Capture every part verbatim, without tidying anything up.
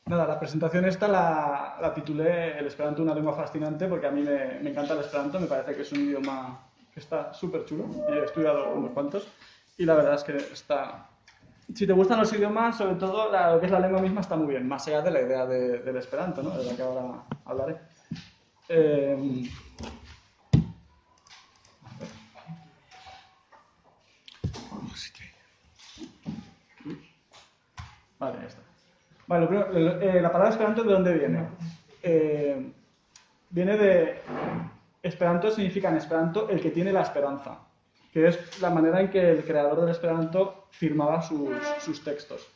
Nada, la presentación esta la, la titulé El Esperanto, una lengua fascinante, porque a mí me, me encanta el Esperanto, me parece que es un idioma que está súper chulo, y he estudiado unos cuantos, y la verdad es que está... Si te gustan los idiomas, sobre todo la- lo que es la lengua misma está muy bien, más allá de la idea de- del Esperanto, ¿no? De la que ahora hablaré. Eh, vale, ya está. Vale, lo primero, eh, la palabra Esperanto, ¿de dónde viene? Eh, viene de... Esperanto significa en Esperanto el que tiene la esperanza, que es la manera en que el creador del Esperanto firmaba sus, sus textos.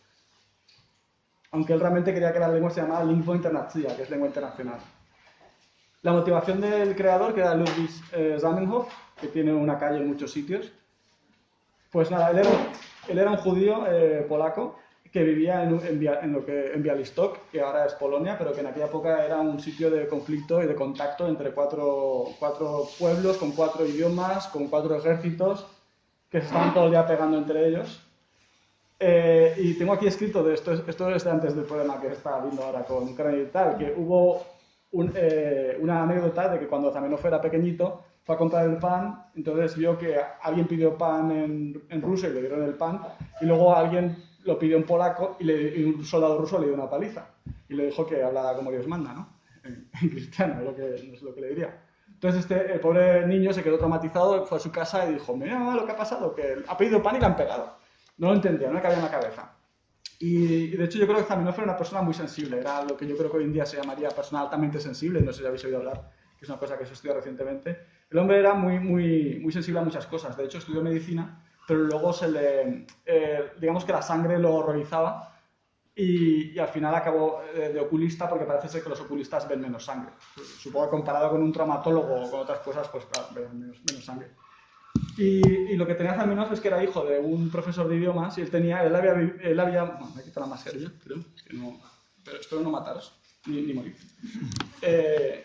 Aunque él realmente quería que la lengua se llamara lingua internazia, que es lengua internacional. La motivación del creador, que era Ludwig eh, Zamenhof, que tiene una calle en muchos sitios, pues nada, él era, él era un judío eh, polaco que vivía en, en, en, lo que, en Bialystok, que ahora es Polonia, pero que en aquella época era un sitio de conflicto y de contacto entre cuatro, cuatro pueblos, con cuatro idiomas, con cuatro ejércitos, que se estaban todo el día pegando entre ellos. Eh, y tengo aquí escrito, de esto, esto es de antes del problema que estaba viendo ahora con Ucrania y tal, que hubo un, eh, una anécdota de que cuando Zamenhof era pequeñito fue a comprar el pan, entonces vio que alguien pidió pan en, en ruso y le dieron el pan, y luego alguien lo pidió en polaco y, le, y un soldado ruso le dio una paliza. Y le dijo que hablara como Dios manda, ¿no? En, en cristiano, es lo que, no es lo que le diría. Entonces este, el pobre niño se quedó traumatizado, fue a su casa y dijo, mira lo que ha pasado, que ha pedido pan y le han pegado. No lo entendía, no le cabía en la cabeza. Y, y de hecho yo creo que Zamenhof era una persona muy sensible, era lo que yo creo que hoy en día se llamaría persona altamente sensible, no sé si habéis oído hablar, que es una cosa que se estudia recientemente. El hombre era muy, muy, muy sensible a muchas cosas, de hecho estudió medicina, pero luego se le, eh, digamos que la sangre lo horrorizaba y, y al final acabó de, de oculista porque parece ser que los oculistas ven menos sangre. Supongo que comparado con un traumatólogo o con otras cosas, pues claro, ven menos, menos sangre. Y, y lo que tenía Zamenhof es que era hijo de un profesor de idiomas y él tenía, él había, él había bueno, me quito la mascarilla, creo, que no, pero espero no mataros, ni, ni morir. Eh,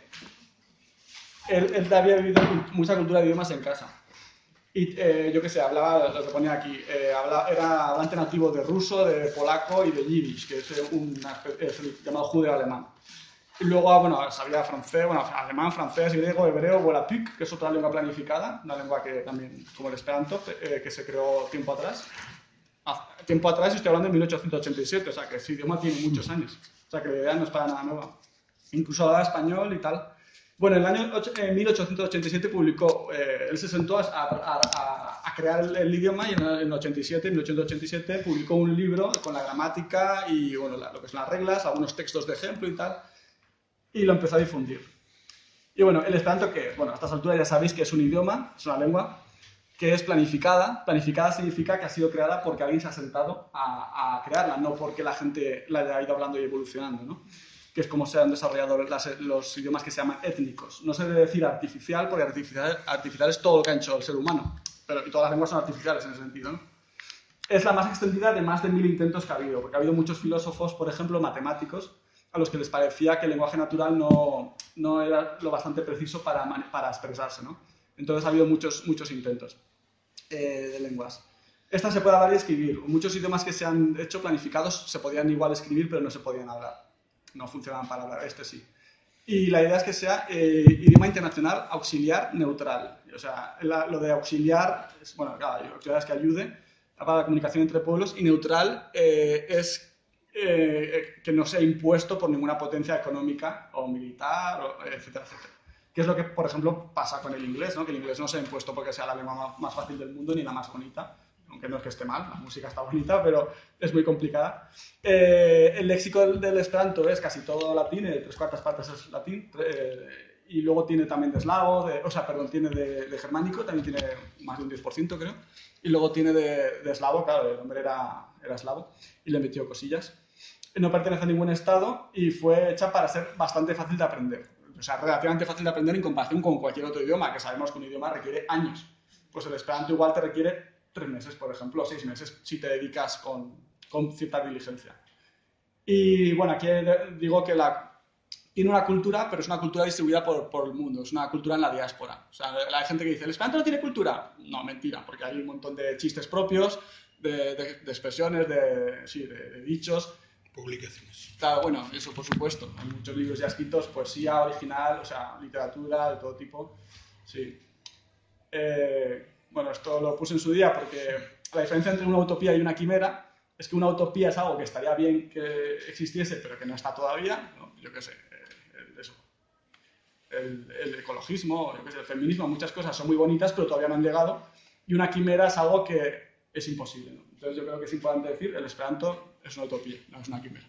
él, él había vivido mucha cultura de idiomas en casa. Y eh, yo qué sé, hablaba lo que ponía aquí, eh, hablaba, era hablante nativo de ruso, de polaco y de yiddish, que es, una, es el llamado judeo-alemán. Y luego, bueno, sabía francés, bueno, alemán, francés, griego, hebreo, Volapük, que es otra lengua planificada, una lengua que también, como el esperanto, eh, que se creó tiempo atrás. Ah, tiempo atrás, y estoy hablando de mil ochocientos ochenta y siete, o sea que ese idioma tiene muchos años. O sea que la idea no es para nada nueva. Incluso hablaba español y tal. Bueno, en el año en mil ochocientos ochenta y siete publicó, eh, él se sentó a, a, a, a crear el, el, idioma y en el ochenta y siete, mil ochocientos ochenta y siete publicó un libro con la gramática y bueno, la, lo que son las reglas, algunos textos de ejemplo y tal, y lo empezó a difundir. Y bueno, el esperanto, ¿qué es? Bueno, a estas alturas ya sabéis que es un idioma, es una lengua, que es planificada. Planificada significa que ha sido creada porque alguien se ha sentado a, a crearla, no porque la gente la haya ido hablando y evolucionando, ¿no? Que es como se han desarrollado las, los idiomas que se llaman étnicos. No se debe decir artificial, porque artificial, artificial es todo lo que ha hecho el ser humano, pero y todas las lenguas son artificiales en ese sentido, ¿no? Es la más extendida de más de mil intentos que ha habido, porque ha habido muchos filósofos, por ejemplo, matemáticos, a los que les parecía que el lenguaje natural no, no era lo bastante preciso para, para expresarse, ¿no? Entonces ha habido muchos, muchos intentos eh, de lenguas. Esta se puede hablar y escribir. Muchos idiomas que se han hecho planificados se podían igual escribir, pero no se podían hablar. No funcionaban para hablar, este sí. Y la idea es que sea eh, idioma internacional auxiliar neutral. O sea, la, lo de auxiliar, es, bueno, claro, auxiliar es que ayude para la comunicación entre pueblos, y neutral eh, es eh, que no sea impuesto por ninguna potencia económica o militar, o, etcétera, etcétera. Que es lo que, por ejemplo, pasa con el inglés, ¿no? Que el inglés no se ha impuesto porque sea la lengua más fácil del mundo ni la más bonita, aunque no es que esté mal, la música está bonita, pero es muy complicada. Eh, el léxico del, del Esperanto es casi todo latín, eh, tres cuartas partes es latín, eh, y luego tiene también de eslavo, de, o sea, perdón, tiene de, de germánico, también tiene más de un diez por ciento creo, y luego tiene de, de eslavo, claro, el hombre era, era eslavo, y le metió cosillas. No pertenece a ningún estado y fue hecha para ser bastante fácil de aprender. O sea, relativamente fácil de aprender en comparación con cualquier otro idioma, que sabemos que un idioma requiere años. Pues el Esperanto igual te requiere tres meses, por ejemplo, o seis meses, si te dedicas con, con cierta diligencia. Y bueno, aquí digo que la, tiene una cultura, pero es una cultura distribuida por, por el mundo, es una cultura en la diáspora. O sea, hay gente que dice, ¿el Esperanto no tiene cultura? No, mentira, porque hay un montón de chistes propios, de, de, de expresiones, de, sí, de, de dichos, publicaciones. Claro, bueno, eso por supuesto. Hay muchos libros ya escritos, poesía original, o sea, literatura de todo tipo. Sí. Eh, bueno, esto lo puse en su día porque la diferencia entre una utopía y una quimera es que una utopía es algo que estaría bien que existiese, pero que no está todavía, ¿no? Yo qué sé, el, eso. El, el ecologismo, yo qué sé, el feminismo, muchas cosas son muy bonitas, pero todavía no han llegado. Y una quimera es algo que es imposible, ¿no? Entonces yo creo que es importante decir, el esperanto es una utopía, no es una quimera.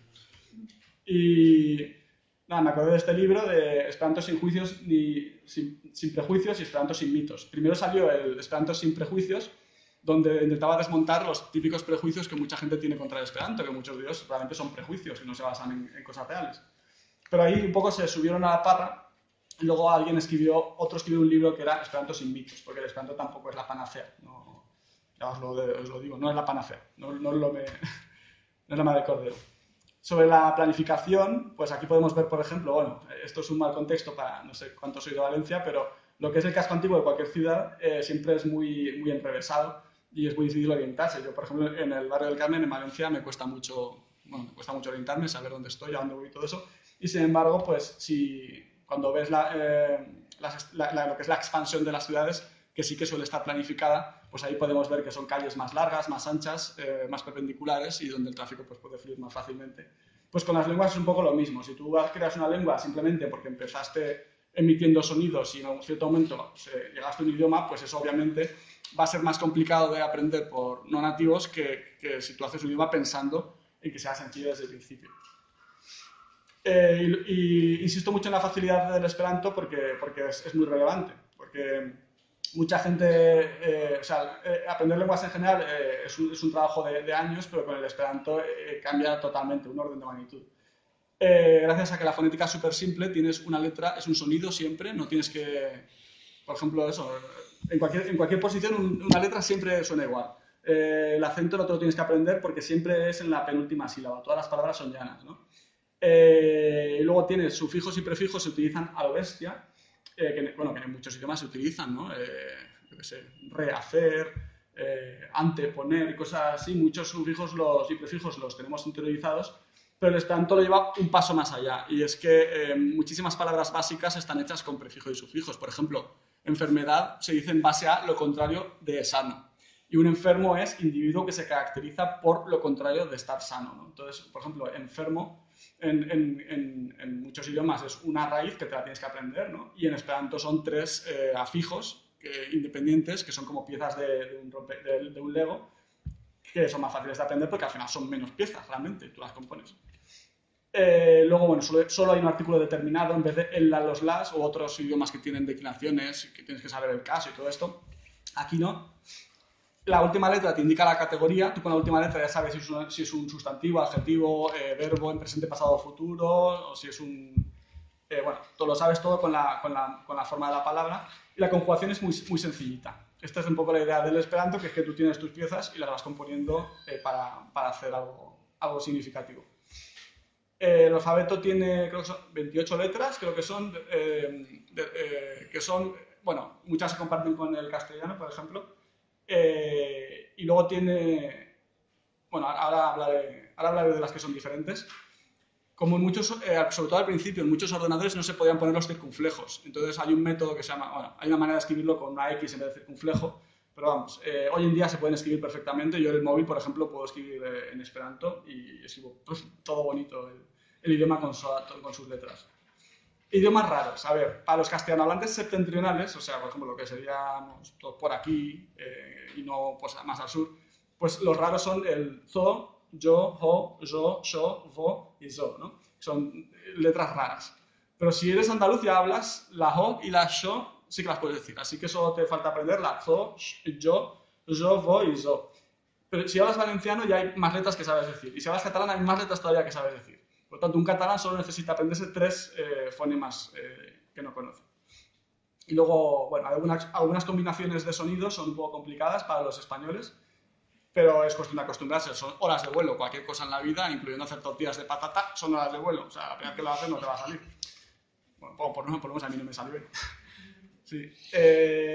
Y nada, me acordé de este libro de Esperanto sin juicios ni sin, sin prejuicios y Esperanto sin mitos. Primero salió el Esperanto sin prejuicios, donde intentaba desmontar los típicos prejuicios que mucha gente tiene contra el Esperanto, que muchos de ellos realmente son prejuicios y no se basan en, en cosas reales. Pero ahí un poco se subieron a la parra y luego alguien escribió, otro escribió un libro que era Esperanto sin mitos, porque el Esperanto tampoco es la panacea. No, ya os lo, os lo digo, no es la panacea, no, no, lo me, no es la madre del cordero. Sobre la planificación, pues aquí podemos ver, por ejemplo, bueno, esto es un mal contexto para, no sé cuánto soy de Valencia, pero lo que es el casco antiguo de cualquier ciudad eh, siempre es muy, muy enrevesado y es muy difícil orientarse. Yo, por ejemplo, en el barrio del Carmen, en Valencia, me cuesta mucho, bueno, me cuesta mucho orientarme, saber dónde estoy, a dónde voy y todo eso. Y sin embargo, pues si cuando ves la, eh, las, la, la, lo que es la expansión de las ciudades, que sí que suele estar planificada, pues ahí podemos ver que son calles más largas, más anchas, eh, más perpendiculares y donde el tráfico pues, puede fluir más fácilmente. Pues con las lenguas es un poco lo mismo. Si tú creas una lengua simplemente porque empezaste emitiendo sonidos y en un cierto momento se, llegaste a un idioma, pues eso obviamente va a ser más complicado de aprender por no nativos que, que si tú haces un idioma pensando en que sea sencillo desde el principio. Eh, y, y insisto mucho en la facilidad del Esperanto porque, porque es, es muy relevante, porque mucha gente, eh, o sea, eh, aprender lenguas en general eh, es, un, es un trabajo de, de años, pero con el Esperanto eh, cambia totalmente, un orden de magnitud. Eh, gracias a que la fonética es súper simple, tienes una letra, es un sonido siempre, no tienes que, por ejemplo, eso, en cualquier, en cualquier posición un, una letra siempre suena igual. Eh, el acento no te lo tienes que aprender porque siempre es en la penúltima sílaba, todas las palabras son llanas, ¿no? Eh, y luego tienes sufijos y prefijos, se utilizan a lo bestia, eh, que, bueno, que en muchos idiomas se utilizan, ¿no? Eh, yo qué sé, rehacer, eh, anteponer y cosas así. Muchos sufijos los, y prefijos los tenemos interiorizados, pero el Esperanto lo lleva un paso más allá. Y es que eh, muchísimas palabras básicas están hechas con prefijos y sufijos. Por ejemplo, enfermedad se dice en base a lo contrario de sano. Y un enfermo es individuo que se caracteriza por lo contrario de estar sano, ¿no? Entonces, por ejemplo, enfermo en, en, en, en muchos idiomas es una raíz que te la tienes que aprender, ¿no? Y en Esperanto son tres eh, afijos que, independientes que son como piezas de, de, un rompe, de, de un Lego que son más fáciles de aprender porque al final son menos piezas realmente, tú las compones. Eh, luego, bueno, solo, solo hay un artículo determinado en vez de el, la, los, las u otros idiomas que tienen declinaciones, que tienes que saber el caso y todo esto. Aquí no. La última letra te indica la categoría, tú con la última letra ya sabes si es un, si es un sustantivo, adjetivo, eh, verbo en presente, pasado o futuro, o si es un... Eh, bueno, tú lo sabes todo con la, con, la, con la forma de la palabra, y la conjugación es muy, muy sencillita. Esta es un poco la idea del Esperanto, que es que tú tienes tus piezas y las vas componiendo eh, para, para hacer algo, algo significativo. Eh, el alfabeto tiene, creo que son veintiocho letras, creo que son, eh, de, eh, que son, bueno, muchas se comparten con el castellano, por ejemplo. Eh, y luego tiene, bueno, ahora hablaré, ahora hablaré de las que son diferentes. Como en muchos, eh, sobre todo al principio, en muchos ordenadores no se podían poner los circunflejos. Entonces hay un método que se llama, bueno, hay una manera de escribirlo con una X en vez de circunflejo, pero vamos, eh, hoy en día se pueden escribir perfectamente. Yo en el móvil, por ejemplo, puedo escribir eh, en Esperanto y escribo pues, todo bonito, el, el idioma con, su, con sus letras. Idiomas raros. A ver, para los castellanohablantes septentrionales, o sea, por ejemplo, lo que seríamos por aquí eh, y no pues, más al sur, pues los raros son el zo, yo, jo, yo, sho, vo y zo, ¿no? Son letras raras. Pero si eres andaluz y hablas, la jo y la sho sí que las puedes decir. Así que solo te falta aprender la zo, yo, yo, vo y zo. Pero si hablas valenciano ya hay más letras que sabes decir. Y si hablas catalán hay más letras todavía que sabes decir. Por tanto, un catalán solo necesita aprenderse tres eh, fonemas eh, que no conoce. Y luego, bueno, algunas, algunas combinaciones de sonidos son un poco complicadas para los españoles, pero es cuestión de acostumbrarse. Son horas de vuelo. Cualquier cosa en la vida, incluyendo hacer tortillas de patata, son horas de vuelo. O sea, la primera vez que lo haces no te va a salir. Bueno, por, por, por lo menos a mí no me salió bien. Sí.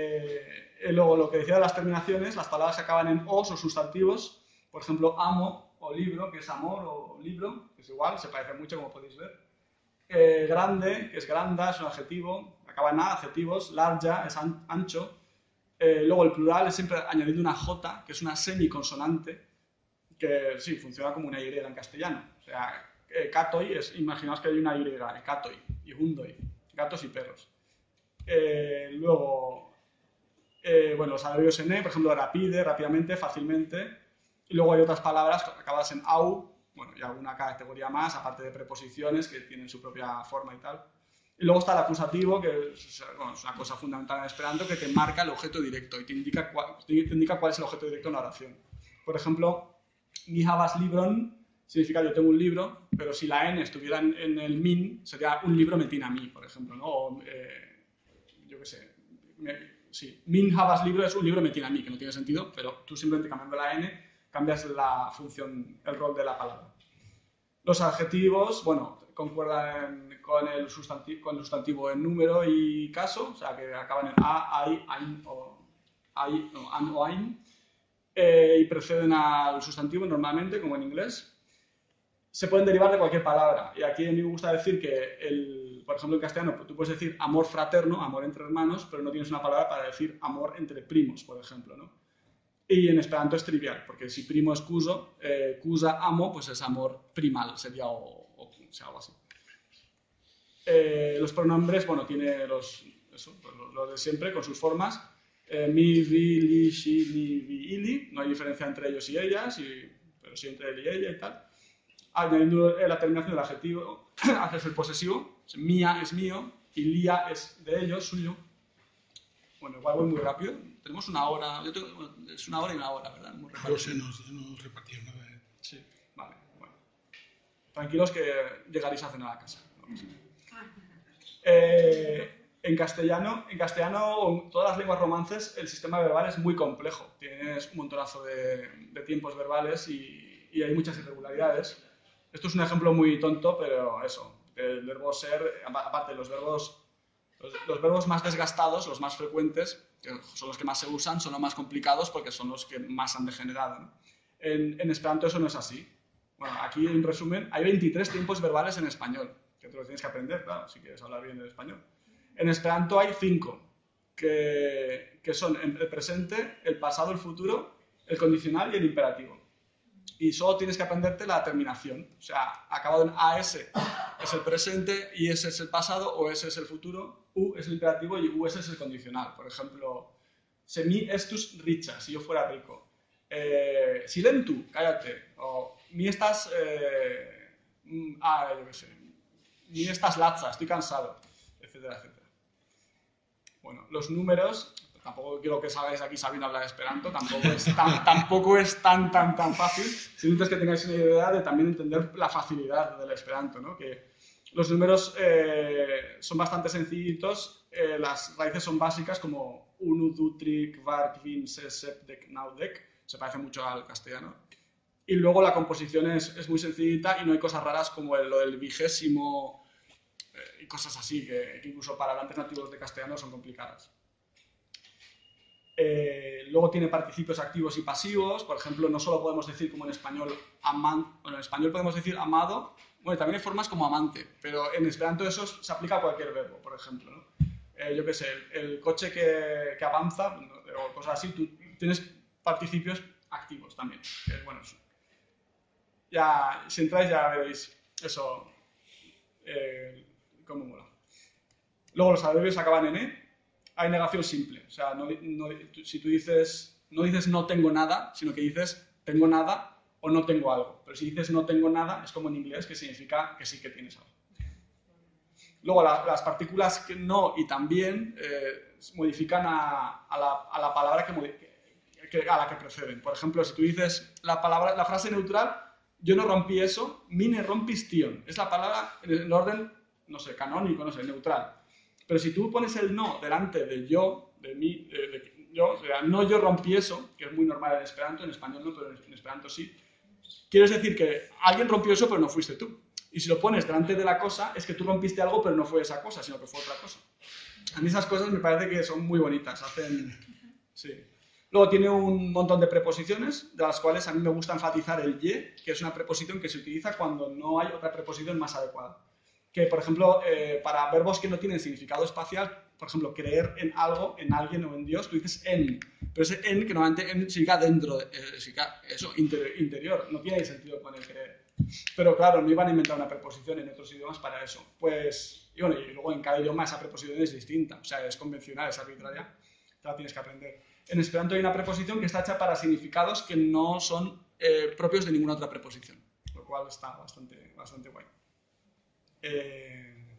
Eh, y luego, lo que decía de las terminaciones, las palabras que acaban en os o sustantivos, por ejemplo, amo, o libro, que es amor, o libro, que es igual, se parece mucho como podéis ver. Eh, grande, que es granda, es un adjetivo, acaba en A, adjetivos. Larga, es an ancho. Eh, luego el plural es siempre añadiendo una J, que es una semiconsonante, que sí, funciona como una Y en castellano. O sea, eh, catoi, es, imaginaos que hay una Y, eh, catoi, y hundoi, gatos y perros. Eh, luego, eh, bueno, los adverbios en E, por ejemplo, rapide, rápidamente, fácilmente. Y luego hay otras palabras acabadas en au, bueno, y alguna categoría más, aparte de preposiciones que tienen su propia forma y tal. Y luego está el acusativo, que es, bueno, es una cosa fundamental en Esperanto, que te marca el objeto directo y te indica cuál, te indica cuál es el objeto directo en la oración. Por ejemplo, mi havas libron significa yo tengo un libro, pero si la N estuviera en, en el min, sería un libro me tiene a mí, por ejemplo, ¿no? O, eh, yo qué sé, me, sí, min havas libro es un libro me tiene a mí, que no tiene sentido, pero tú simplemente cambiando la N cambias la función, el rol de la palabra. Los adjetivos, bueno, concuerdan con el sustantivo, con el sustantivo en número y caso, o sea, que acaban en a, ai, ain o, ai, no, an o ain, eh, y preceden al sustantivo normalmente, como en inglés. Se pueden derivar de cualquier palabra, y aquí a mí me gusta decir que, el, por ejemplo, en castellano, tú puedes decir amor fraterno, amor entre hermanos, pero no tienes una palabra para decir amor entre primos, por ejemplo, ¿no? Y en esperanto es trivial, porque si primo es cuso, eh, cusa amo, pues es amor primal, sería o, o, o sea, algo así. Eh, los pronombres, bueno, tiene los, eso, los, los de siempre, con sus formas. Eh, mi, vi, li, shi, ni, vi, ili. No hay diferencia entre ellos y ellas, y, pero sí entre él y ella y tal. Añadiendo la terminación del adjetivo, haces el posesivo. Mía es mío, y lía es de ellos, suyo. Bueno, igual voy muy rápido. Tenemos una hora. Yo tengo, bueno, es una hora y una hora, ¿verdad? Yo sé, nos, nos repartieron una vez. Sí, vale. Bueno. Tranquilos que llegaréis a cenar a casa. Eh, en castellano, en castellano, todas las lenguas romances, el sistema verbal es muy complejo. Tienes un montonazo de, de tiempos verbales y, y hay muchas irregularidades. Esto es un ejemplo muy tonto, pero eso. El verbo ser, aparte de los verbos. Los, los verbos más desgastados, los más frecuentes, que son los que más se usan, son los más complicados porque son los que más han degenerado, ¿no? En, en Esperanto eso no es así. Bueno, aquí en resumen, hay veintitrés tiempos verbales en español, que te los tienes que aprender, claro, si quieres hablar bien el español. En Esperanto hay cinco, que, que son el presente, el pasado, el futuro, el condicional y el imperativo. Y solo tienes que aprenderte la terminación. O sea, acabado en A S es el presente, I S es el pasado, O S es el futuro, U es el imperativo y U S es el condicional. Por ejemplo, se mi estus richa, si yo fuera rico. Eh, silentu, cállate. O mi estás... Eh, ah, yo qué sé. Mi estás latza, estoy cansado, etcétera, etcétera. Bueno, los números... Tampoco quiero que salgáis aquí sabiendo hablar de Esperanto, tampoco es tan, tampoco es tan, tan, tan fácil. Simplemente es que tengáis una idea de también entender la facilidad del Esperanto, ¿no? Que los números eh, son bastante sencillitos, eh, las raíces son básicas como unu, du, tri, kvar, kvin, ses, sep, dec, naudec, se parece mucho al castellano. Y luego la composición es, es muy sencillita y no hay cosas raras como el, lo del vigésimo eh, y cosas así, que, que incluso para hablantes nativos de castellano son complicadas. Eh, luego tiene participios activos y pasivos. Por ejemplo, no solo podemos decir como en español aman, bueno, en español podemos decir amado, bueno, también hay formas como amante, pero en esperanto eso se aplica a cualquier verbo, por ejemplo, ¿no? Eh, yo qué sé, el, el coche que, que avanza, o cosas así, tú tienes participios activos también, que es bueno eso. Ya, si entráis ya veréis eso, eh, cómo mola. Luego los adverbios acaban en E. Hay negación simple, o sea, no, no, si tú dices, no dices no tengo nada, sino que dices tengo nada o no tengo algo. Pero si dices no tengo nada, es como en inglés, que significa que sí que tienes algo. Luego la, las partículas que no y también eh, modifican a, a, la, a la palabra que, que, a la que preceden. Por ejemplo, si tú dices la, palabra, la frase neutral, yo no rompí eso, mine rompistion. Es la palabra en el orden, no sé, canónico, no sé, neutral. Pero si tú pones el no delante de yo, de mí, de, de yo, o sea, no yo rompí eso, que es muy normal en Esperanto, en español no, pero en Esperanto sí, quieres decir que alguien rompió eso, pero no fuiste tú. Y si lo pones delante de la cosa, es que tú rompiste algo, pero no fue esa cosa, sino que fue otra cosa. A mí esas cosas me parece que son muy bonitas, hacen... Sí. Luego tiene un montón de preposiciones, de las cuales a mí me gusta enfatizar el ye, que es una preposición que se utiliza cuando no hay otra preposición más adecuada. Que, por ejemplo, eh, para verbos que no tienen significado espacial, por ejemplo, creer en algo, en alguien o en Dios, tú dices en. Pero ese en, que normalmente en significa dentro, eh, significa eso, interior, interior, no tiene sentido con el creer. Pero claro, no iban a inventar una preposición en otros idiomas para eso. Pues, y bueno, y luego en cada idioma esa preposición es distinta, o sea, es convencional, es arbitraria, te la tienes que aprender. En Esperanto hay una preposición que está hecha para significados que no son eh, propios de ninguna otra preposición, lo cual está bastante, bastante guay. Eh...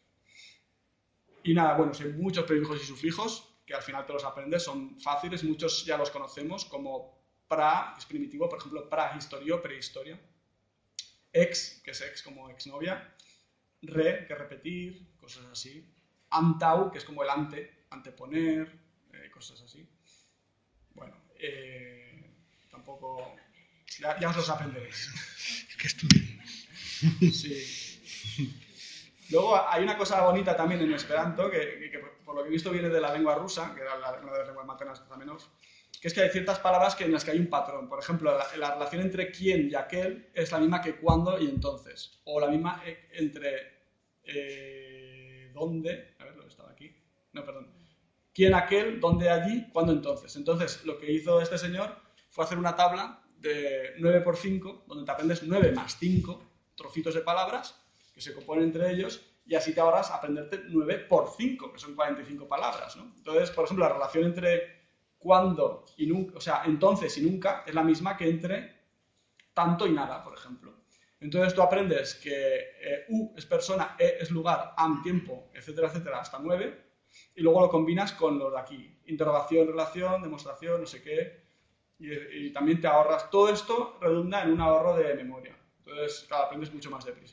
Y nada, bueno, hay muchos prefijos y sufijos que al final te los aprendes, son fáciles, muchos ya los conocemos, como pra, que es primitivo, por ejemplo, prahistorio, prehistoria. Ex, que es ex como exnovia. Re, que es repetir, cosas así. Antau, que es como el ante, anteponer, eh, cosas así. Bueno, eh, tampoco... Ya, ya os los aprenderéis. Es que estudien. Sí. Luego hay una cosa bonita también en Esperanto, que, que, que por lo que he visto viene de la lengua rusa, que era la, una de las lenguas maternas menos, que es que hay ciertas palabras que, en las que hay un patrón. Por ejemplo, la, la relación entre quién y aquel es la misma que cuándo y entonces. O la misma entre eh, dónde... A ver, lo estaba aquí. No, perdón. Quién, aquel, dónde, allí, cuándo, entonces. Entonces, lo que hizo este señor fue hacer una tabla de nueve por cinco, donde te aprendes nueve más cinco trocitos de palabras que se componen entre ellos, y así te ahorras aprenderte nueve por cinco, que son cuarenta y cinco palabras, ¿no? Entonces, por ejemplo, la relación entre cuándo y nunca, o sea, entonces y nunca, es la misma que entre tanto y nada, por ejemplo. Entonces tú aprendes que eh, U es persona, E es lugar, am tiempo, etcétera, etcétera, hasta nueve, y luego lo combinas con los de aquí. Interrogación, relación, demostración, no sé qué, y, y también te ahorras. Todo esto redunda en un ahorro de memoria. Entonces, claro, aprendes mucho más deprisa.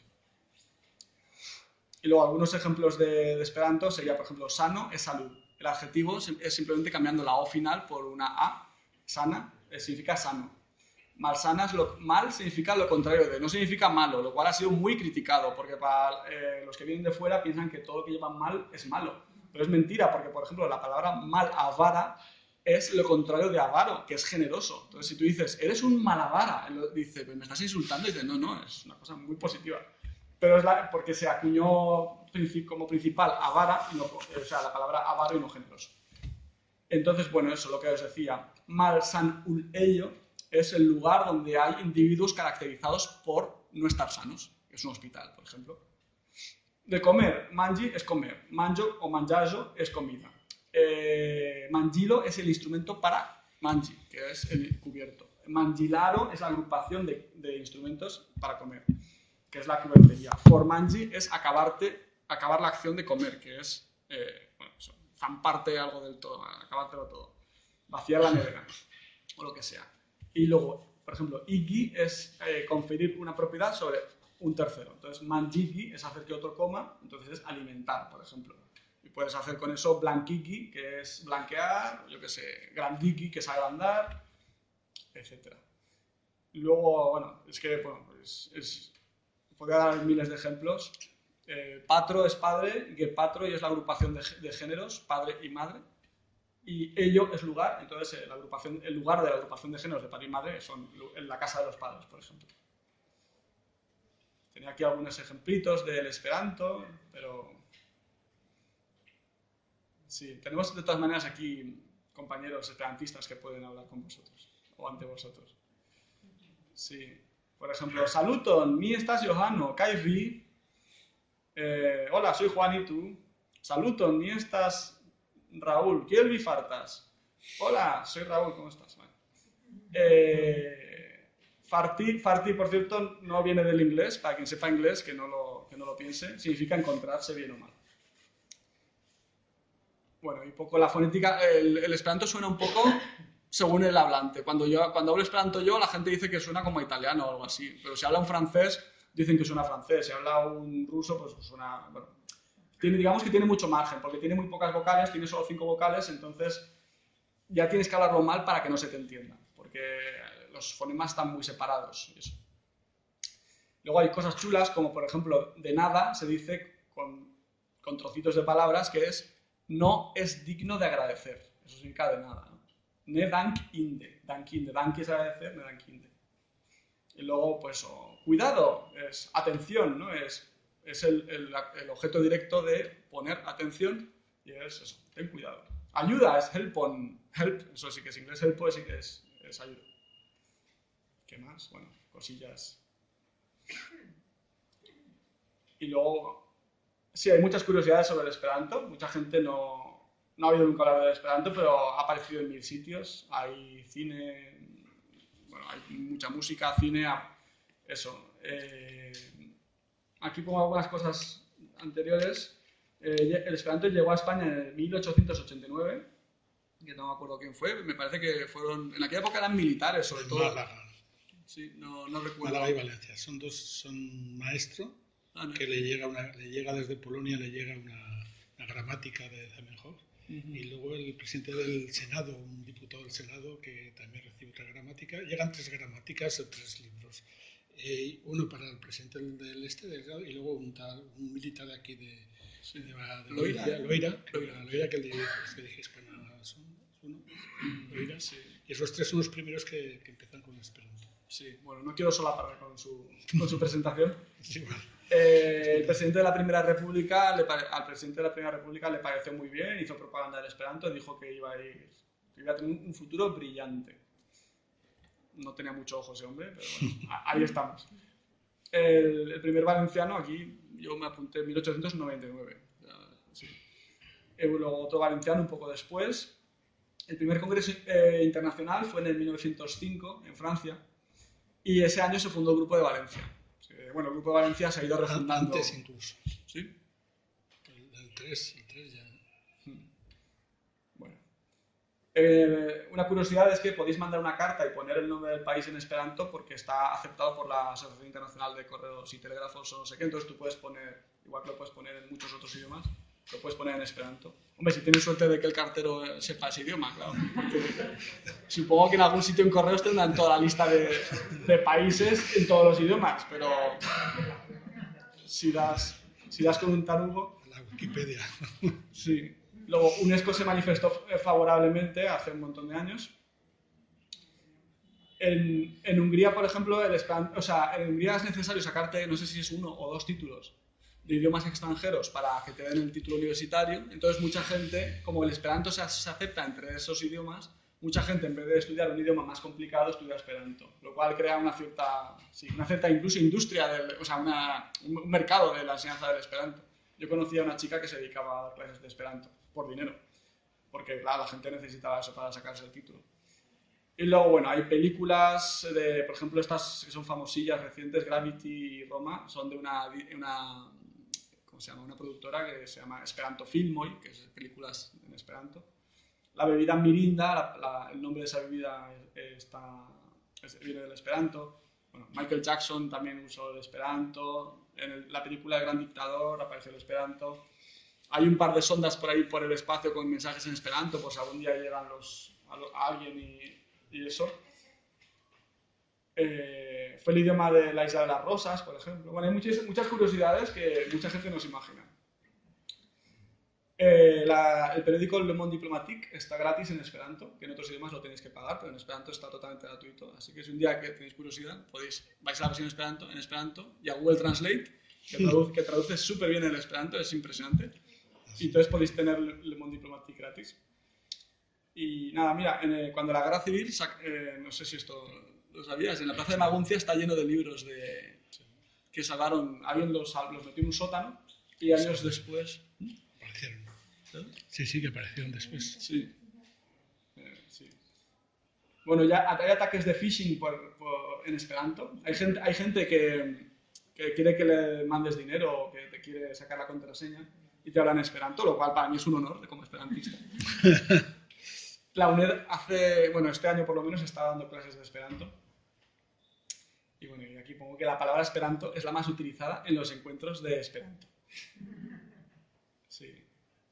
Y luego algunos ejemplos de, de Esperanto sería, por ejemplo, sano es salud. El adjetivo es simplemente cambiando la O final por una A. Sana significa sano. Malsana es lo, mal significa lo contrario de, no significa malo, lo cual ha sido muy criticado, porque para eh, los que vienen de fuera piensan que todo lo que llevan mal es malo. Pero es mentira, porque, por ejemplo, la palabra mal avara es lo contrario de avaro, que es generoso. Entonces, si tú dices, eres un malavara, él dice, ¿me estás insultando? Y dice, no, no, es una cosa muy positiva. Pero es la, porque se acuñó como principal avara, y no, o sea, la palabra avaro y no generoso. Entonces, bueno, eso, lo que os decía, malsan ul ello es el lugar donde hay individuos caracterizados por no estar sanos, que es un hospital, por ejemplo. De comer, mangi es comer, manjo o manjajo es comida. Eh, mangilo es el instrumento para mangi, que es el cubierto. Mangilaro es la agrupación de, de instrumentos para comer, que es la cubertería. Formangi es acabarte, acabar la acción de comer, que es eh, bueno, eso, zamparte algo del todo, acabártelo todo, vaciar la nevera o lo que sea. Y luego, por ejemplo, igi es eh, conferir una propiedad sobre un tercero. Entonces, mangigi es hacer que otro coma, entonces es alimentar, por ejemplo. Y puedes hacer con eso blanquigi, que es blanquear, yo qué sé, grandigi, que es agrandar, etcétera. Luego, bueno, es que, bueno, es, es, podría dar miles de ejemplos. Eh, patro es padre, que patro y es la agrupación de, de géneros, padre y madre. Y ello es lugar, entonces eh, la agrupación, el lugar de la agrupación de géneros de padre y madre son en la casa de los padres, por ejemplo. Tenía aquí algunos ejemplitos del Esperanto, pero... Sí, tenemos de todas maneras aquí compañeros esperantistas que pueden hablar con vosotros, o ante vosotros. Sí, por ejemplo, saluton, mi estas Johano, kai vi. Eh, hola, soy Juan y tú. Saluton, mi estas Raúl, kiel vi fartas. Hola, soy Raúl, ¿cómo estás? Vale. Eh, farti, farti, por cierto, no viene del inglés, para quien sepa inglés, que no lo, que no lo piense, significa encontrarse bien o mal. Bueno, y poco la fonética, el, el Esperanto suena un poco según el hablante. Cuando, yo, cuando hablo Esperanto yo, la gente dice que suena como italiano o algo así, pero si habla un francés, dicen que suena francés, si habla un ruso, pues suena... Bueno, tiene, digamos que tiene mucho margen, porque tiene muy pocas vocales, tiene solo cinco vocales, entonces ya tienes que hablarlo mal para que no se te entienda, porque los fonemas están muy separados. Eso. Luego hay cosas chulas, como por ejemplo, de nada se dice con, con trocitos de palabras, que es no es digno de agradecer. Eso significa de nada, ¿no? Ne dankinde. Dankinde. Dank es agradecer, ne dankinde. Y luego, pues, oh, cuidado, es atención, ¿no? Es, es el, el, el objeto directo de poner atención y es eso, ten cuidado. Ayuda es help on, help, eso sí que es inglés, help es, es, es ayuda. ¿Qué más? Bueno, cosillas. Y luego, sí, hay muchas curiosidades sobre el Esperanto. Mucha gente no, no ha oído nunca hablar del Esperanto, pero ha aparecido en mil sitios. Hay cine, bueno, hay mucha música, cine, eso. Eh, aquí pongo algunas cosas anteriores. Eh, el Esperanto llegó a España en mil ochocientos ochenta y nueve, que no me acuerdo quién fue. Me parece que fueron, en aquella época eran militares, sobre todo. Málaga. Sí, no, no recuerdo. Málaga y Valencia. Son dos, son maestros ah, no. que le llega, una, le llega desde Polonia, le llega una, una gramática de Zamenhof. Uh-huh. Y luego el presidente del Senado, un diputado del Senado que también recibe otra gramática. Llegan tres gramáticas o tres libros. Eh, uno para el presidente del, del este del Senado y luego un, tal, un militar de aquí de, sí. de, de, de Loira, Loira, Loira, Loira, Loira que, le, que dije hispana son uno, Loira, sí. Y esos tres son los primeros que, que empiezan con Esperanto. Sí, bueno, no quiero solapar con su, con su presentación. Sí, bueno. Eh, el presidente de la Primera República, le, al presidente de la Primera República le pareció muy bien, hizo propaganda del Esperanto y dijo que iba a, ir, que iba a tener un futuro brillante. No tenía mucho ojo ese hombre, pero bueno, ahí estamos. El, el primer valenciano, aquí yo me apunté en mil ochocientos noventa y nueve. Sí. Luego otro valenciano un poco después. El primer congreso eh, internacional fue en el mil novecientos cinco, en Francia, y ese año se fundó el Grupo de Valencia. Bueno, el Grupo de Valencia se ha ido refundando. Antes incluso. ¿Sí? El, el tres, el tres ya. Bueno. Eh, una curiosidad es que podéis mandar una carta y poner el nombre del país en Esperanto porque está aceptado por la Asociación Internacional de Correos y Telégrafos o no sé qué, entonces tú puedes poner, igual que lo puedes poner en muchos otros idiomas, lo puedes poner en Esperanto. Hombre, si tienes suerte de que el cartero sepa ese idioma, claro. Supongo que en algún sitio en correos tendrán toda la lista de, de países en todos los idiomas, pero si das, si das con un tarugo... La Wikipedia. Sí. Luego, UNESCO se manifestó favorablemente hace un montón de años. En, en Hungría, por ejemplo, el Esperanto, o sea, en Hungría es necesario sacarte, no sé si es uno o dos títulos de idiomas extranjeros para que te den el título universitario. Entonces, mucha gente, como el Esperanto se, se acepta entre esos idiomas, mucha gente, en vez de estudiar un idioma más complicado, estudia Esperanto, lo cual crea una cierta, sí, una cierta incluso industria, del, o sea, una, un mercado de la enseñanza del Esperanto. Yo conocí a una chica que se dedicaba a dar clases de Esperanto por dinero, porque claro, la gente necesitaba eso para sacarse el título. Y luego, bueno, hay películas, de, por ejemplo, estas que son famosillas recientes, Gravity y Roma, son de una, una, ¿cómo se llama? Una productora que se llama Esperanto Filmoi, que es películas en Esperanto. La bebida Mirinda, la, la, el nombre de esa bebida está, es, viene del Esperanto. Bueno, Michael Jackson también usó el Esperanto. En el, la película El Gran Dictador apareció el Esperanto. Hay un par de sondas por ahí por el espacio con mensajes en Esperanto, por si algún día llegan los, a, lo, a alguien y, y eso. Eh, fue el idioma de la Isla de las Rosas, por ejemplo. Bueno, hay muchas, muchas curiosidades que mucha gente no se imagina. Eh, la, el periódico Le Monde Diplomatique está gratis en Esperanto, que en otros idiomas lo tenéis que pagar, pero en Esperanto está totalmente gratuito. Así que si un día que tenéis curiosidad, podéis, vais a la versión Esperanto, en Esperanto y a Google Translate, que traduce, que traduce súper bien el Esperanto, es impresionante. Y entonces podéis tener Le Monde Diplomatique gratis. Y nada, mira, en, eh, cuando la guerra civil, eh, no sé si esto lo sabías, en la plaza de Maguncia está lleno de libros de, que salvaron, alguien los, los metió en un sótano y años sí, después... Aparecieron. ¿Sí? sí, sí, que aparecieron después. Sí. Eh, sí. Bueno, ya hay ataques de phishing por, por, en Esperanto. Hay gente, hay gente que, que quiere que le mandes dinero o que te quiere sacar la contraseña y te habla en Esperanto, lo cual para mí es un honor como esperantista. La UNED hace, bueno, este año por lo menos está dando clases de Esperanto. Y bueno, y aquí pongo que la palabra Esperanto es la más utilizada en los encuentros de Esperanto. Sí.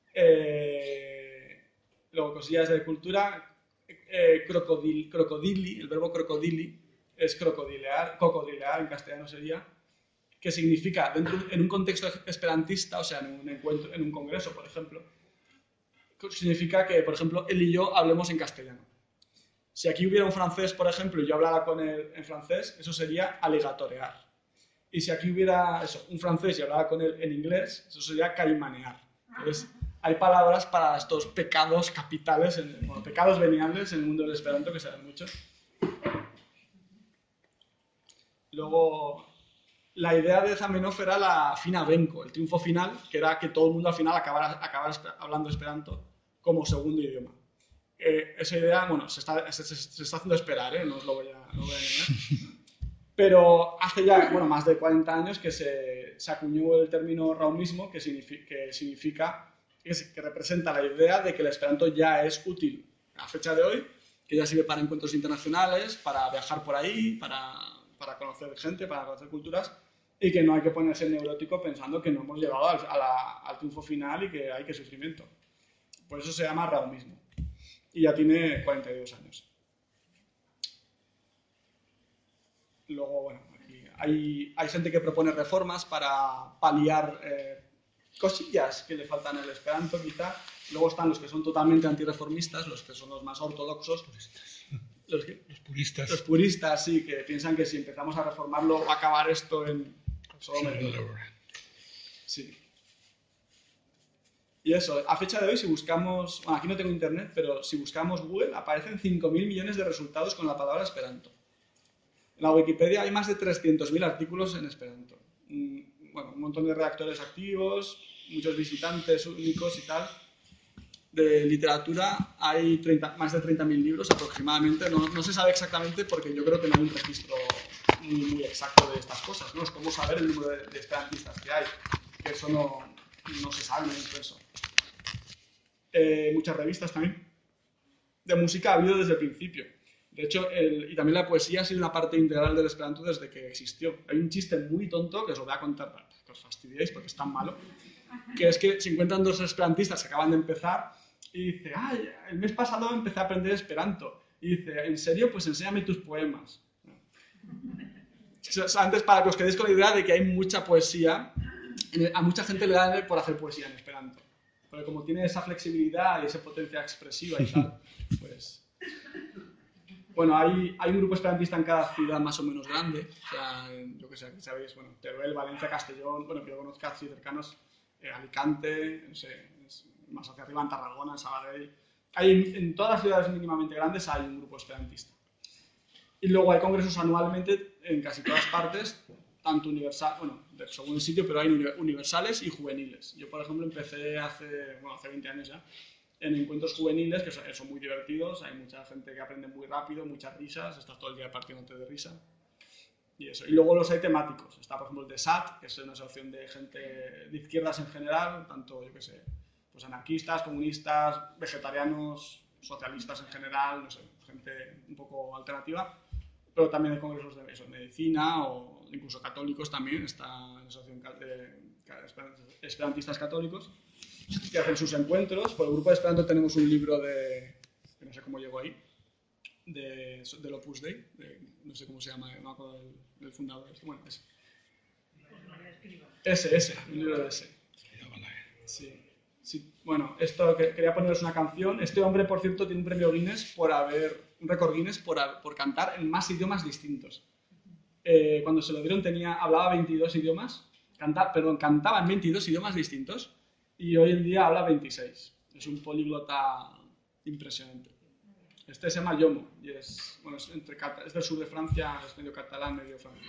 Eh, luego, cosillas de cultura. Eh, crocodil, crocodili, el verbo crocodili es crocodilear, cocodrilear en castellano sería, que significa, dentro, en un contexto esperantista, o sea, en un encuentro, en un congreso, por ejemplo, significa que, por ejemplo, él y yo hablemos en castellano. Si aquí hubiera un francés, por ejemplo, y yo hablara con él en francés, eso sería aligatorear. Y si aquí hubiera eso, un francés y hablara con él en inglés, eso sería caimanear. Entonces, hay palabras para estos pecados capitales, en, bueno, pecados veniales en el mundo del esperanto que se dan mucho. Luego, la idea de Zamenhof era la fina venko, el triunfo final, que era que todo el mundo al final acabara, acabara hablando esperanto como segundo idioma. Eh, esa idea, bueno, se está, se, se, se está haciendo esperar, ¿eh? No os lo voy a, no voy a engañar. Pero hace ya, bueno, más de cuarenta años que se, se acuñó el término raumismo, que significa, que, significa que, que representa la idea de que el esperanto ya es útil a fecha de hoy, que ya sirve para encuentros internacionales, para viajar por ahí, para, para conocer gente, para conocer culturas, y que no hay que ponerse neurótico pensando que no hemos llegado al, a la, al triunfo final y que hay que sufrimiento. Por eso se llama raumismo. Y ya tiene cuarenta y dos años. Luego, bueno, aquí hay, hay gente que propone reformas para paliar eh, cosillas que le faltan al esperanto, quizá. Luego están los que son totalmente antirreformistas, los que son los más ortodoxos. Los, que, los puristas. Los puristas, sí, que piensan que si empezamos a reformarlo va a acabar esto en solo medio. Sí. Y eso, a fecha de hoy, si buscamos... Bueno, aquí no tengo internet, pero si buscamos Google, aparecen cinco mil millones de resultados con la palabra esperanto. En la Wikipedia hay más de trescientos mil artículos en esperanto. Bueno, un montón de redactores activos, muchos visitantes únicos y tal. De literatura hay treinta, más de treinta mil libros aproximadamente. No, no se sabe exactamente porque yo creo que no hay un registro muy, muy exacto de estas cosas, ¿no? Es como saber el número de, de esperantistas que hay, que eso no, no se sabe, no es eso. Eh, muchas revistas también. De música ha habido desde el principio. De hecho, el, y también la poesía ha sido una parte integral del esperanto desde que existió. Hay un chiste muy tonto que os lo voy a contar para que os fastidiéis porque es tan malo, que es que se encuentran dos esperantistas que acaban de empezar y dice, ay, el mes pasado empecé a aprender esperanto. Y dice, ¿en serio? Pues enséñame tus poemas. Antes, para que os quedéis con la idea de que hay mucha poesía, a mucha gente le da por hacer poesía en esperanto. Porque como tiene esa flexibilidad y esa potencia expresiva y tal, pues... Bueno, hay, hay un grupo esperantista en cada ciudad más o menos grande. O sea, yo que sé, aquí sabéis, bueno, Teruel, Valencia, Castellón, bueno, que yo conozco así cercanos, eh, Alicante, no sé, más hacia arriba en Tarragona, en Sabadell. Hay, en, en todas las ciudades mínimamente grandes hay un grupo esperantista. Y luego hay congresos anualmente en casi todas partes, tanto universal, bueno, según el sitio, pero hay universales y juveniles. Yo, por ejemplo, empecé hace, bueno, hace veinte años ya, en encuentros juveniles, que son muy divertidos, hay mucha gente que aprende muy rápido, muchas risas, estás todo el día partiéndote de risa. Y eso. Y luego los hay temáticos. Está, por ejemplo, el de S A T, que es una asociación de gente de izquierdas en general, tanto, yo qué sé, pues anarquistas, comunistas, vegetarianos, socialistas en general, no sé, gente un poco alternativa. Pero también hay congresos de eso, medicina o incluso católicos también. Está la asociación de esperantistas católicos, que hacen sus encuentros. Por el grupo de Esperanto tenemos un libro de, que no sé cómo llegó ahí, de, del Opus Dei, de, no sé cómo se llama, no me acuerdo del, del fundador. Bueno, ese. Ese, ese, un libro de ese. Sí, sí. Bueno, esto que, quería poneros una canción. Este hombre, por cierto, tiene un premio Guinness por haber, un récord Guinness por, por cantar en más idiomas distintos. Eh, cuando se lo dieron tenía, hablaba veintidós idiomas, canta, perdón, cantaba en veintidós idiomas distintos. Y hoy en día habla veintiséis. Es un políglota impresionante. Este se llama Yomo y es, bueno, es, entre, es del sur de Francia, es medio catalán, medio francés.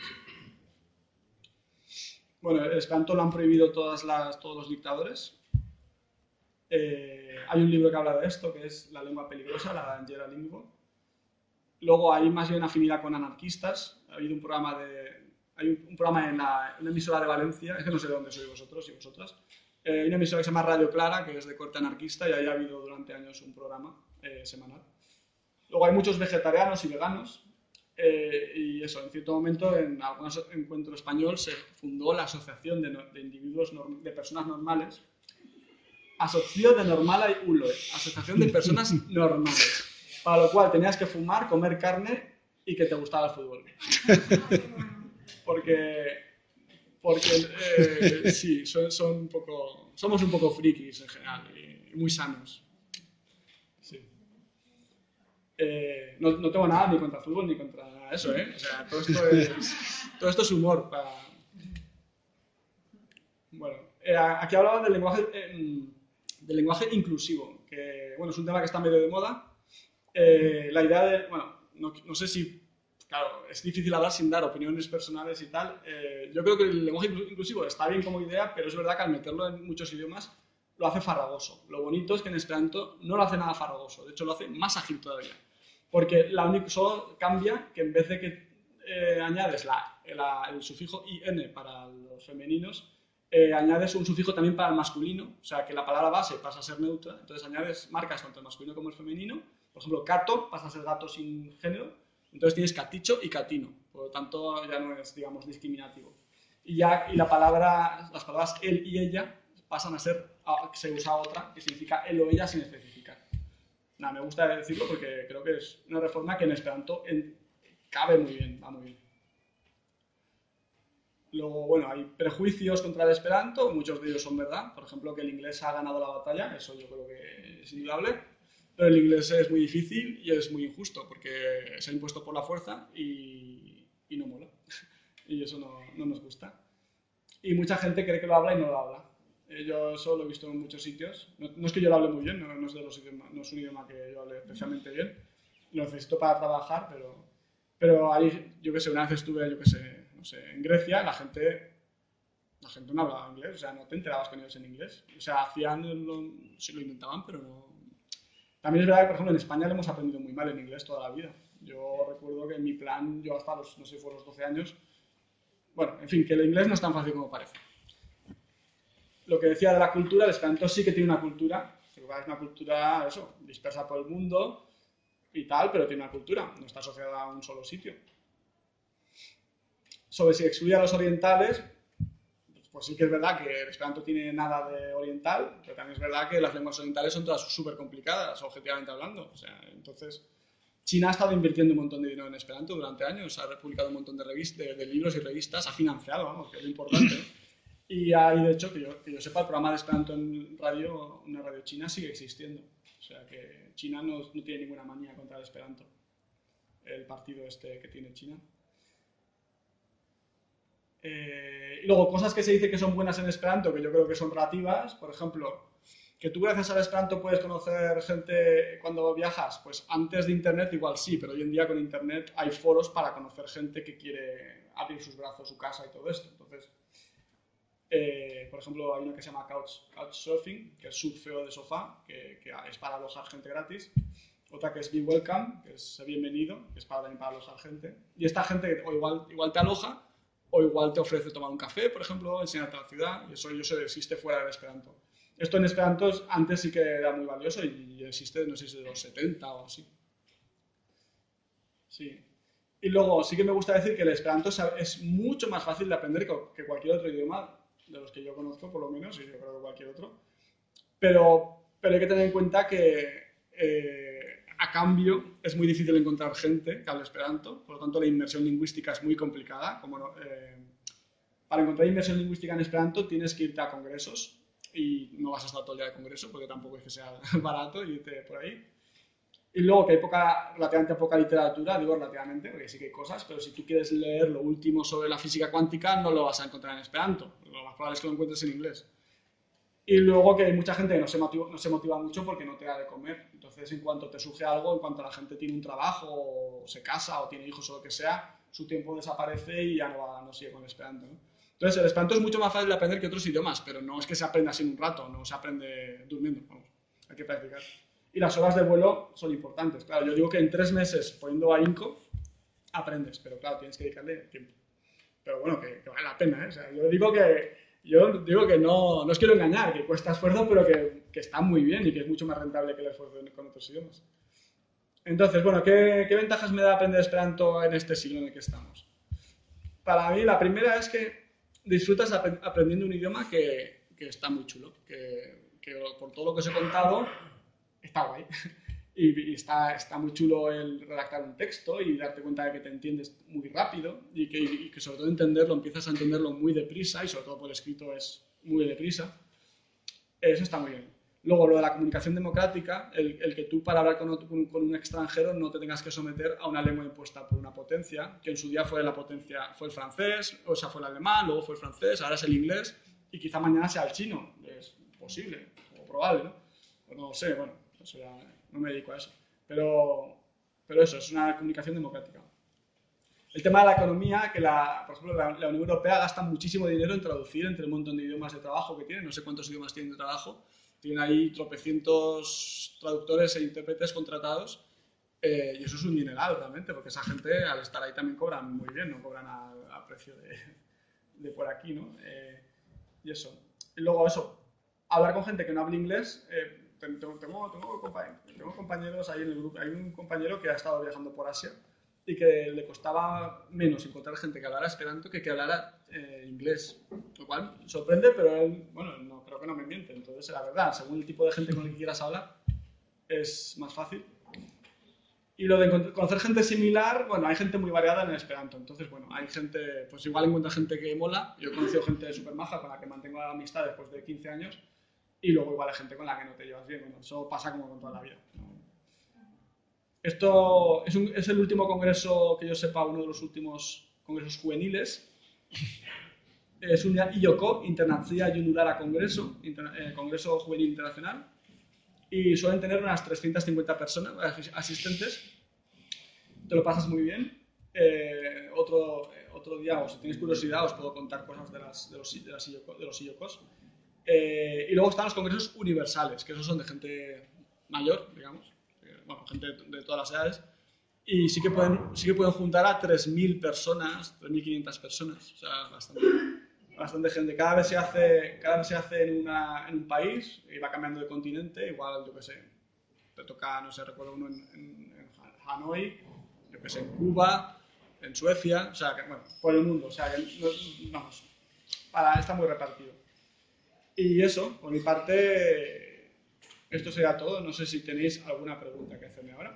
Bueno, el esperanto lo han prohibido todas las, todos los dictadores. Eh, hay un libro que habla de esto, que es La lengua peligrosa, la Dangerous Lingua. Luego hay más bien afinidad con anarquistas. Ha habido un programa de... Hay un, un programa en la, una emisora de Valencia, es que no sé de dónde sois vosotros y vosotras. Eh, hay una emisora que se llama Radio Clara, que es de corte anarquista, y ahí ha habido durante años un programa eh, semanal. Luego hay muchos vegetarianos y veganos, eh, y eso, en cierto momento, en algún encuentro español, se fundó la Asociación de, no, de Individuos, de Personas Normales, Asociación de Normala y Uloe, Asociación de Personas Normales, para lo cual tenías que fumar, comer carne y que te gustaba el fútbol. Porque... Porque, eh, sí, son, son un poco, somos un poco frikis en general y muy sanos. Sí. Eh, no, no tengo nada ni contra el fútbol ni contra eso, ¿eh? O sea, todo esto es, todo esto es humor. Para... Bueno, eh, aquí hablaba del lenguaje, eh, del lenguaje inclusivo, que bueno, es un tema que está medio de moda. Eh, la idea de, bueno, no, no sé si, claro, es difícil hablar sin dar opiniones personales y tal. Eh, yo creo que el lenguaje inclusivo está bien como idea, pero es verdad que al meterlo en muchos idiomas lo hace farragoso. Lo bonito es que en Esperanto no lo hace nada farragoso, de hecho lo hace más ágil todavía. Porque la única, solo cambia que en vez de que eh, añades la, la, el sufijo in para los femeninos, eh, añades un sufijo también para el masculino, o sea que la palabra base pasa a ser neutra, entonces añades marcas tanto el masculino como el femenino. Por ejemplo, cato pasa a ser gato sin género, entonces tienes caticho y catino, por lo tanto ya no es, digamos, discriminativo. Y ya y la palabra, las palabras él y ella pasan a ser, se usa otra que significa él o ella sin especificar. Nada, me gusta decirlo porque creo que es una reforma que en Esperanto en, cabe muy bien, va muy bien. Luego, bueno, hay prejuicios contra el Esperanto, muchos de ellos son verdad. Por ejemplo, que el inglés ha ganado la batalla, eso yo creo que es indudable. Pero el inglés es muy difícil y es muy injusto porque se ha impuesto por la fuerza y, y no mola. Y eso no, no nos gusta. Y mucha gente cree que lo habla y no lo habla. Yo eso lo he visto en muchos sitios. No, no es que yo lo hable muy bien, no, no, es de los idiomas, no es un idioma que yo hable especialmente bien. Lo necesito para trabajar, pero, pero ahí, yo qué sé, una vez estuve, yo qué sé, no sé, en Grecia, la gente, la gente no hablaba inglés, o sea, no te enterabas con ellos en inglés. O sea, hacían, lo, sí lo intentaban, pero no. También es verdad que, por ejemplo, en España lo hemos aprendido muy mal en inglés toda la vida. Yo recuerdo que en mi plan, yo hasta los, no sé, fue los doce años, bueno, en fin, que el inglés no es tan fácil como parece. Lo que decía de la cultura, el Esperanto sí que tiene una cultura, es una cultura, eso, dispersa por el mundo y tal, pero tiene una cultura, no está asociada a un solo sitio. Sobre si excluye a los orientales, pues sí que es verdad que el Esperanto tiene nada de oriental, pero también es verdad que las lenguas orientales son todas súper complicadas, objetivamente hablando. O sea, entonces, China ha estado invirtiendo un montón de dinero en Esperanto durante años, ha publicado un montón de, revistas, de, de libros y revistas, ha financiado, vamos, que es lo importante. Y hay, de hecho, que yo, que yo sepa, el programa de Esperanto en radio, una radio china sigue existiendo. O sea, que China no, no tiene ninguna manía contra el Esperanto, el partido este que tiene China. Eh, y luego, cosas que se dice que son buenas en Esperanto, que yo creo que son relativas. Por ejemplo, que tú gracias al Esperanto puedes conocer gente cuando viajas. Pues antes de Internet igual sí, pero hoy en día con Internet hay foros para conocer gente que quiere abrir sus brazos, su casa y todo esto. Entonces, eh, por ejemplo, hay una que se llama Couch, Couchsurfing, que es surfeo de sofá, que, que es para alojar gente gratis. Otra que es Be Welcome, que es bienvenido, que es para, también para alojar gente. Y esta gente o igual, igual te aloja, o igual te ofrece tomar un café, por ejemplo, enseñarte la ciudad, y eso, eso existe fuera del Esperanto. Esto en Esperanto antes sí que era muy valioso y existe, no sé si de los setenta o así. Sí. Y luego sí que me gusta decir que el Esperanto es mucho más fácil de aprender que cualquier otro idioma, de los que yo conozco por lo menos, y yo creo que cualquier otro. Pero, pero hay que tener en cuenta que eh, a cambio es muy difícil encontrar gente que hable Esperanto, por lo tanto la inmersión lingüística es muy complicada. Como no, eh, para encontrar inmersión lingüística en Esperanto tienes que irte a congresos y no vas a estar todo el día de congreso porque tampoco es que sea barato irte por ahí. Y luego que hay poca, relativamente poca literatura, digo relativamente, porque sí que hay cosas, pero si tú quieres leer lo último sobre la física cuántica no lo vas a encontrar en Esperanto, lo más probable es que lo encuentres en inglés. Y luego que hay mucha gente que no se, motiva, no se motiva mucho porque no te da de comer. Entonces, en cuanto te surge algo, en cuanto la gente tiene un trabajo, o se casa, o tiene hijos, o lo que sea, su tiempo desaparece y ya no, va, no sigue con el Esperanto, ¿no? Entonces, el Esperanto es mucho más fácil de aprender que otros idiomas, pero no es que se aprenda así en un rato, no se aprende durmiendo, vamos, hay que practicar. Y las horas de vuelo son importantes. Claro, yo digo que en tres meses, poniendo ahínco, aprendes, pero claro, tienes que dedicarle tiempo. Pero bueno, que, que vale la pena, ¿eh? O sea, yo digo que Yo digo que no, no os quiero engañar, que cuesta esfuerzo, pero que, que está muy bien y que es mucho más rentable que el esfuerzo con otros idiomas. Entonces, bueno, ¿qué, qué ventajas me da aprender Esperanto en este siglo en el que estamos? Para mí, la primera es que disfrutas ap aprendiendo un idioma que, que está muy chulo, que, que por todo lo que os he contado, está guay. Y, y está, está muy chulo el redactar un texto y darte cuenta de que te entiendes muy rápido y que, y que sobre todo entenderlo, empiezas a entenderlo muy deprisa y sobre todo por escrito es muy deprisa. Eso está muy bien. Luego, lo de la comunicación democrática, el, el que tú para hablar con, otro, con un extranjero no te tengas que someter a una lengua impuesta por una potencia, que en su día fue la potencia, fue el francés, o sea, fue el alemán, luego fue el francés, ahora es el inglés, y quizá mañana sea el chino. Es posible, o probable, ¿no? O no lo sé, bueno, eso ya no me dedico a eso. Pero, pero eso, es una comunicación democrática. El tema de la economía, que la, por ejemplo la, la Unión Europea gasta muchísimo dinero en traducir entre un montón de idiomas de trabajo que tiene, no sé cuántos idiomas tienen de trabajo, tienen ahí tropecientos traductores e intérpretes contratados, eh, y eso es un dineral realmente, porque esa gente al estar ahí también cobran muy bien, no cobran a, a precio de, de por aquí, ¿no? Eh, y eso. Y luego eso, hablar con gente que no habla inglés, eh, tengo, tengo, tengo, compañeros, tengo compañeros ahí en el grupo, hay un compañero que ha estado viajando por Asia, y que le costaba menos encontrar gente que hablara esperanto que que hablara eh, inglés, lo cual sorprende, pero él, bueno, no, creo que no me miente, entonces la verdad, según el tipo de gente con el que quieras hablar, es más fácil. Y lo de conocer gente similar, bueno, hay gente muy variada en el esperanto, entonces, bueno, hay gente, pues igual encuentras gente que mola, yo he conocido gente súper maja con la que mantengo amistad después de quince años, y luego igual hay gente con la que no te llevas bien, bueno, eso pasa como con toda la vida, ¿no? Esto es, un, es el último congreso, que yo sepa, uno de los últimos congresos juveniles. Es un I O C O, Internazia Jundulara Congreso, Inter, eh, Congreso Juvenil Internacional, y suelen tener unas trescientas cincuenta personas, asistentes. Te lo pasas muy bien. Eh, otro, eh, otro día, o si tenéis curiosidad, os puedo contar cosas de, las, de los, de las I O C O, de los I O C Os. Eh, y luego están los congresos universales, que esos son de gente mayor, digamos. Bueno, gente de todas las edades, y sí que pueden, sí que pueden juntar a tres mil personas, tres mil quinientas personas, o sea, bastante, bastante gente. Cada vez se hace, cada vez se hace en, una, en un país, y va cambiando de continente, igual, yo qué sé, te toca, no sé, recuerdo uno en, en, en Hanoi, yo qué sé, en Cuba, en Suecia, o sea, que, bueno, por el mundo, o sea, que, vamos, para, está muy repartido. Y eso, por mi parte, esto sería todo. No sé si tenéis alguna pregunta que hacerme ahora.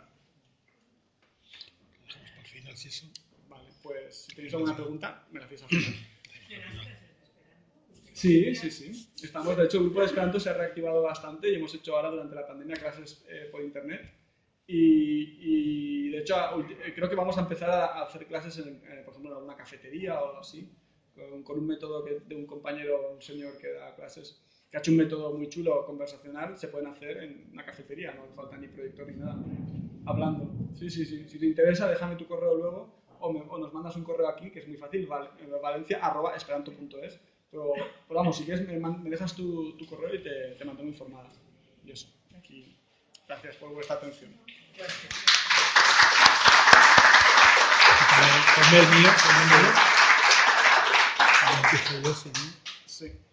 Por final, si eso. Vale, pues si tenéis alguna pregunta, me la hacéis al final. Sí, sí, sí. Estamos, de hecho, el grupo de Esperanto se ha reactivado bastante y hemos hecho ahora durante la pandemia clases eh, por internet. Y, y de hecho, creo que vamos a empezar a hacer clases, en, eh, por ejemplo, en alguna cafetería o algo así, con, con un método que, de un compañero, un señor que da clases, que ha hecho un método muy chulo conversacional, se pueden hacer en una cafetería, no hace falta ni proyector ni nada, hablando. Sí, sí, sí. Si te interesa, déjame tu correo luego o, me, o nos mandas un correo aquí, que es muy fácil, val, valencia arroba esperanto punto es. Pero, pero vamos, si quieres, me, me dejas tu, tu correo y te, te mantengo informada. Y eso, aquí. Gracias por vuestra atención. Gracias. Ponme el mío, ponme el mío. Sí.